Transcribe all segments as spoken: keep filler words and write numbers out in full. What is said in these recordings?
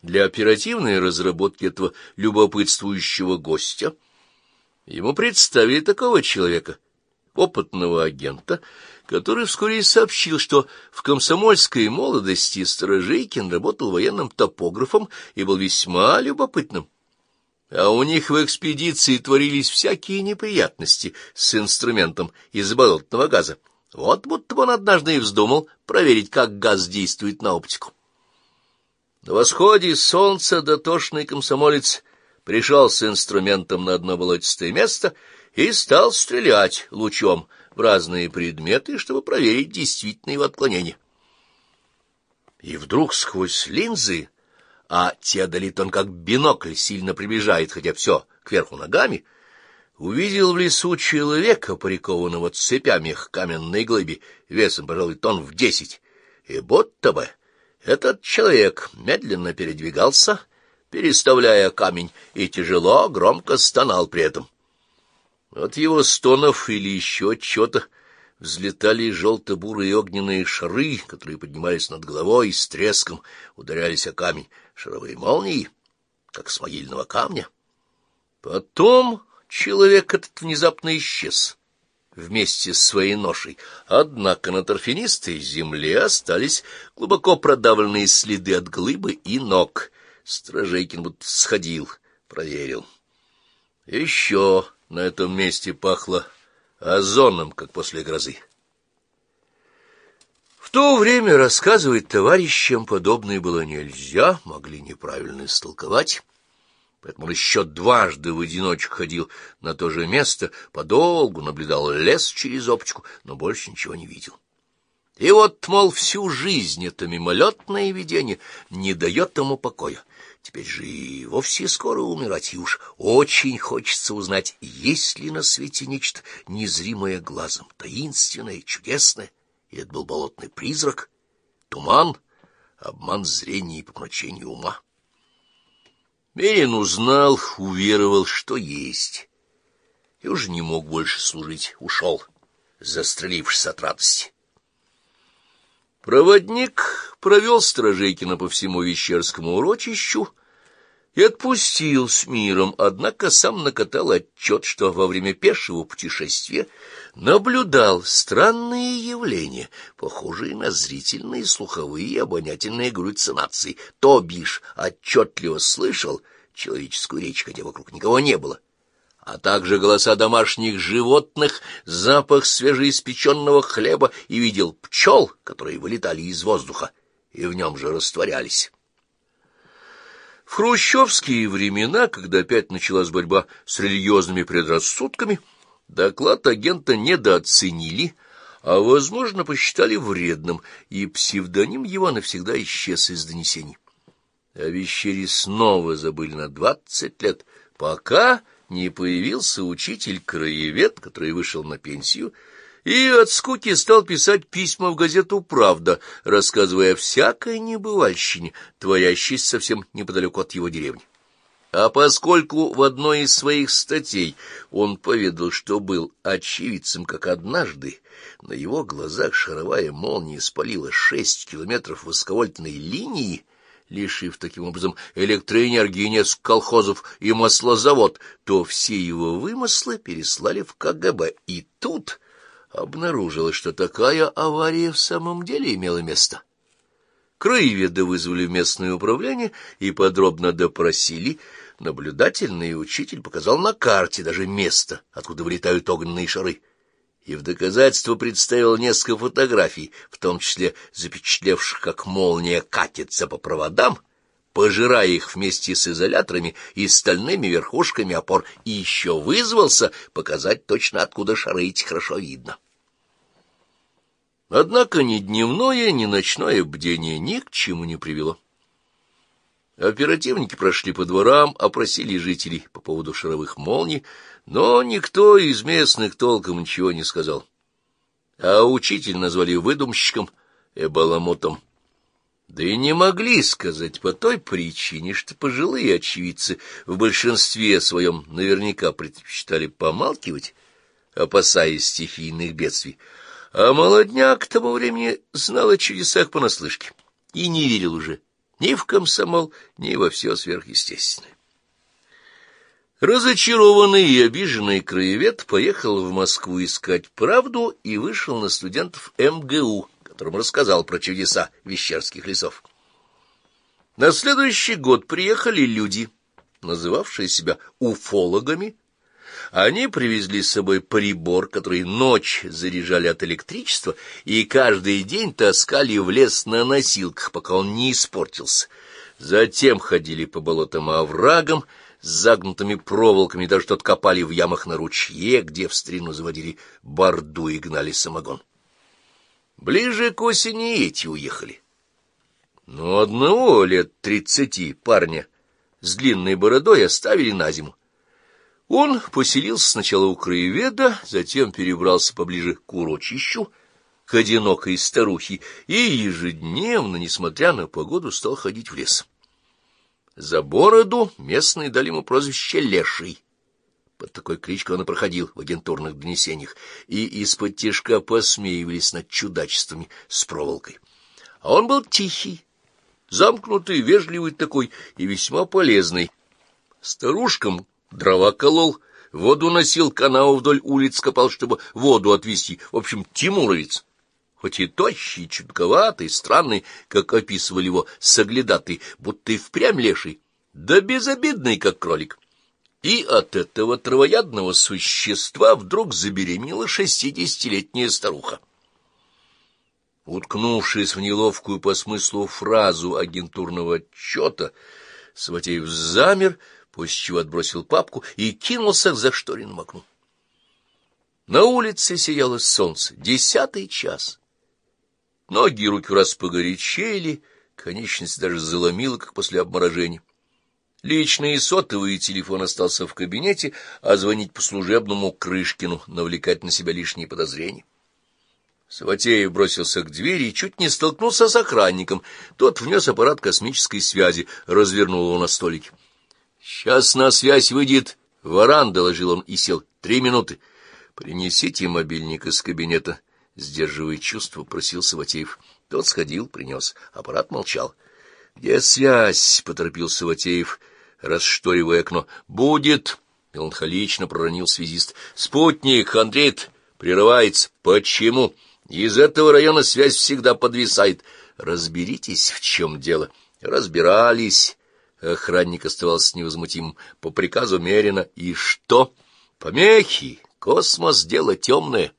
Для оперативной разработки этого любопытствующего гостя ему представили такого человека, опытного агента, который вскоре сообщил, что в комсомольской молодости Сторожейкин работал военным топографом и был весьма любопытным. А у них в экспедиции творились всякие неприятности с инструментом из болотного газа. Вот будто бы он однажды и вздумал проверить, как газ действует на оптику. На восходе солнца дотошный комсомолец пришел с инструментом на одно болотистое место и стал стрелять лучом в разные предметы, чтобы проверить действительное его отклонение. И вдруг сквозь линзы, а теодолит он как бинокль сильно приближает, хотя все кверху ногами, увидел в лесу человека, прикованного цепями к каменной глыбе, весом, пожалуй, тонн в десять, и будто бы этот человек медленно передвигался, переставляя камень, и тяжело, громко стонал при этом. От его стонов или еще чего-то взлетали желто-бурые огненные шары, которые поднимались над головой и с треском ударялись о камень, шаровые молнии, как с могильного камня. Потом человек этот внезапно исчез вместе с своей ношей, однако на торфянистой земле остались глубоко продавленные следы от глыбы и ног. Сторожейкин будто сходил, проверил. Еще на этом месте пахло озоном, как после грозы. В то время рассказывать товарищам подобное было нельзя, могли неправильно истолковать. Поэтому он еще дважды в одиночку ходил на то же место, подолгу наблюдал лес через оптику, но больше ничего не видел. И вот, мол, всю жизнь это мимолетное видение не дает ему покоя. Теперь же и вовсе скоро умирать, и уж очень хочется узнать, есть ли на свете нечто незримое глазом, таинственное, чудесное. И это был болотный призрак, туман, обман зрения и помрачение ума. Мерин узнал, уверовал, что есть, и уже не мог больше служить, ушел, застрелившись от радости. Проводник провел Сторожейкина по всему Вещерскому урочищу и отпустил с миром, однако сам накатал отчет, что во время пешего путешествия наблюдал странные явления, похожие на зрительные, слуховые и обонятельные галлюцинации, то бишь отчетливо слышал человеческую речь, хотя вокруг никого не было, а также голоса домашних животных, запах свежеиспеченного хлеба, и видел пчел, которые вылетали из воздуха и в нем же растворялись. В хрущевские времена, когда опять началась борьба с религиозными предрассудками, доклад агента недооценили, а, возможно, посчитали вредным, и псевдоним его навсегда исчез из донесений. О Вещере снова забыли на двадцать лет, пока не появился учитель-краевед, который вышел на пенсию, и от скуки стал писать письма в газету «Правда», рассказывая о всякой небывальщине, творящейся совсем неподалеку от его деревни. А поскольку в одной из своих статей он поведал, что был очевидцем, как однажды на его глазах шаровая молния спалила шесть километров высоковольтной линии, лишив таким образом электроэнергии несколько колхозов и маслозавод, то все его вымыслы переслали в ка гэ бэ. И тут обнаружилось, что такая авария в самом деле имела место. Краеведа вызвали в местное управление и подробно допросили. Наблюдательный учитель показал на карте даже место, откуда вылетают огненные шары, и в доказательство представил несколько фотографий, в том числе запечатлевших, как молния катится по проводам, пожирая их вместе с изоляторами и стальными верхушками опор, и еще вызвался показать точно, откуда шары эти хорошо видно. Однако ни дневное, ни ночное бдение ни к чему не привело. Оперативники прошли по дворам, опросили жителей по поводу шаровых молний, но никто из местных толком ничего не сказал. А учителя назвали выдумщиком и баламутом. Да и не могли сказать по той причине, что пожилые очевидцы в большинстве своем наверняка предпочитали помалкивать, опасаясь стихийных бедствий, а молодняк к тому времени знал о чудесах понаслышке и не верил уже ни в комсомол, ни во все сверхъестественное. Разочарованный и обиженный краевед поехал в Москву искать правду и вышел на студентов эм гэ у, которым рассказал про чудеса Вещерских лесов. На следующий год приехали люди, называвшие себя уфологами. Они привезли с собой прибор, который ночь заряжали от электричества, и каждый день таскали в лес на носилках, пока он не испортился. Затем ходили по болотам и оврагам с загнутыми проволоками, даже что-то копали в ямах на ручье, где в старину заводили борду и гнали самогон. Ближе к осени эти уехали. Но одного лет тридцати парня с длинной бородой оставили на зиму. Он поселился сначала у краеведа, затем перебрался поближе к урочищу, к одинокой старухе, и ежедневно, несмотря на погоду, стал ходить в лес. За бороду местные дали ему прозвище Леший. Под такой кличкой он и проходил в агентурных донесениях, и из-под тишка посмеивались над чудачествами с проволокой. А он был тихий, замкнутый, вежливый такой и весьма полезный. Старушкам дрова колол, воду носил, канаву вдоль улиц копал, чтобы воду отвезти. В общем, тимуровец. Хоть и тощий, чутковатый, странный, как описывали его соглядатый, будто и впрямь леший, да безобидный, как кролик. И от этого травоядного существа вдруг забеременела шестидесятилетняя старуха. Уткнувшись в неловкую по смыслу фразу агентурного отчета, Саватеев замер, после чего отбросил папку и кинулся к зашторенному окну. На улице сияло солнце, десятый час. Ноги и руки раз погорячели, конечность даже заломила, как после обморожения. Личный сотовый телефон остался в кабинете, а звонить по служебному Крышкину, навлекать на себя лишние подозрения. Саватеев бросился к двери и чуть не столкнулся с охранником. Тот внес аппарат космической связи, развернул его на столике. — Сейчас на связь выйдет Варан, — доложил он и сел. — Три минуты. — Принесите мобильник из кабинета, — сдерживая чувство, просил Саватеев. Тот сходил, принес. Аппарат молчал. — Где связь? — поторопил Саватеев, расшторивая окно. — Будет, — меланхолично проронил связист. — Спутник, Андрей, прерывается. — Почему? — Из этого района связь всегда подвисает. — Разберитесь, в чем дело. — Разбирались. Охранник оставался невозмутимым. — По приказу Мерина. — И что? — Помехи. Космос — дело темное.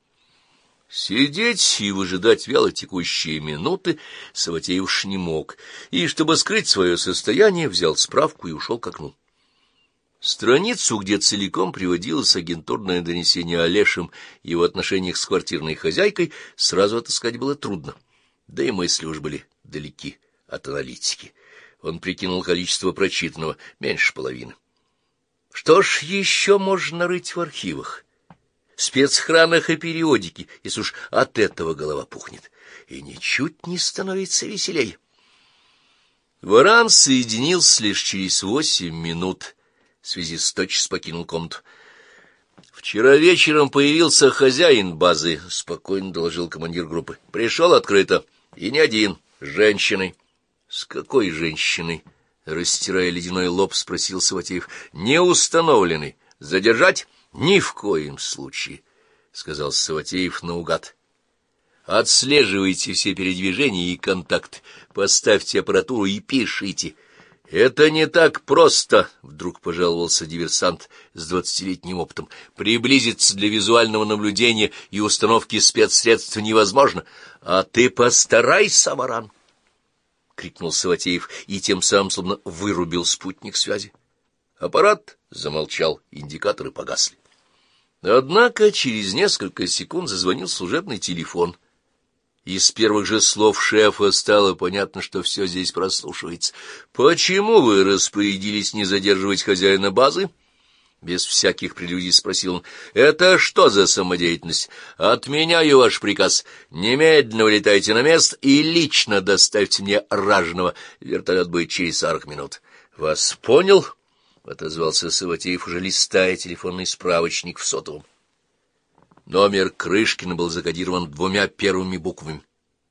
Сидеть и выжидать вяло текущие минуты Саватеев уж не мог, и, чтобы скрыть свое состояние, взял справку и ушел к окну. Страницу, где целиком приводилось агентурное донесение о Лешем и его отношениях с квартирной хозяйкой, сразу отыскать было трудно, да и мысли уж были далеки от аналитики. Он прикинул количество прочитанного — меньше половины. Что ж еще можно рыть в архивах, спецхранах и периодике, если уж от этого голова пухнет, и ничуть не становится веселей. Варан соединился лишь через восемь минут. Связист тотчас покинул комнату. — Вчера вечером появился хозяин базы, — спокойно доложил командир группы. — Пришел открыто. И не один, с женщиной. — С какой женщиной? — растирая ледяной лоб, спросил Саватеев. — Неустановленный. Задержать? — Ни в коем случае, — сказал Саватеев наугад. — Отслеживайте все передвижения и контакт, поставьте аппаратуру и пишите. — Это не так просто, — вдруг пожаловался диверсант с двадцатилетним опытом. — Приблизиться для визуального наблюдения и установки спецсредств невозможно. — А ты постарайся, Варан! — крикнул Саватеев и тем самым словно вырубил спутник связи. Аппарат замолчал, индикаторы погасли. Однако через несколько секунд зазвонил служебный телефон. Из первых же слов шефа стало понятно, что все здесь прослушивается. — Почему вы распорядились не задерживать хозяина базы? — без всяких прелюдий спросил он. — Это что за самодеятельность? Отменяю ваш приказ. Немедленно вылетайте на место и лично доставьте мне ражного. Вертолет будет через сорок минут. — Вас понял? — отозвался Саватеев, уже листая телефонный справочник в сотовом. Номер Крышкина был закодирован двумя первыми буквами.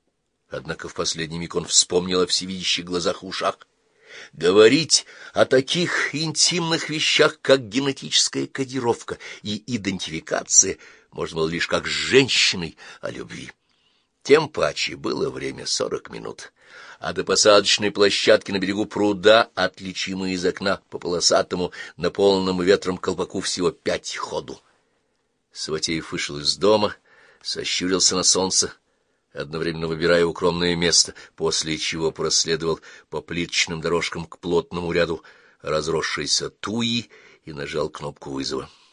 Однако в последний миг он вспомнил о всевидящих глазах и ушах. Говорить о таких интимных вещах, как генетическая кодировка и идентификация, можно было лишь как с женщиной о любви. Тем паче было время сорок минут, а до посадочной площадки на берегу пруда, отличимой из окна по полосатому, наполненному ветром колпаку, всего пять ходу. Саватеев вышел из дома, сощурился на солнце, одновременно выбирая укромное место, после чего проследовал по плиточным дорожкам к плотному ряду разросшейся туи и нажал кнопку вызова.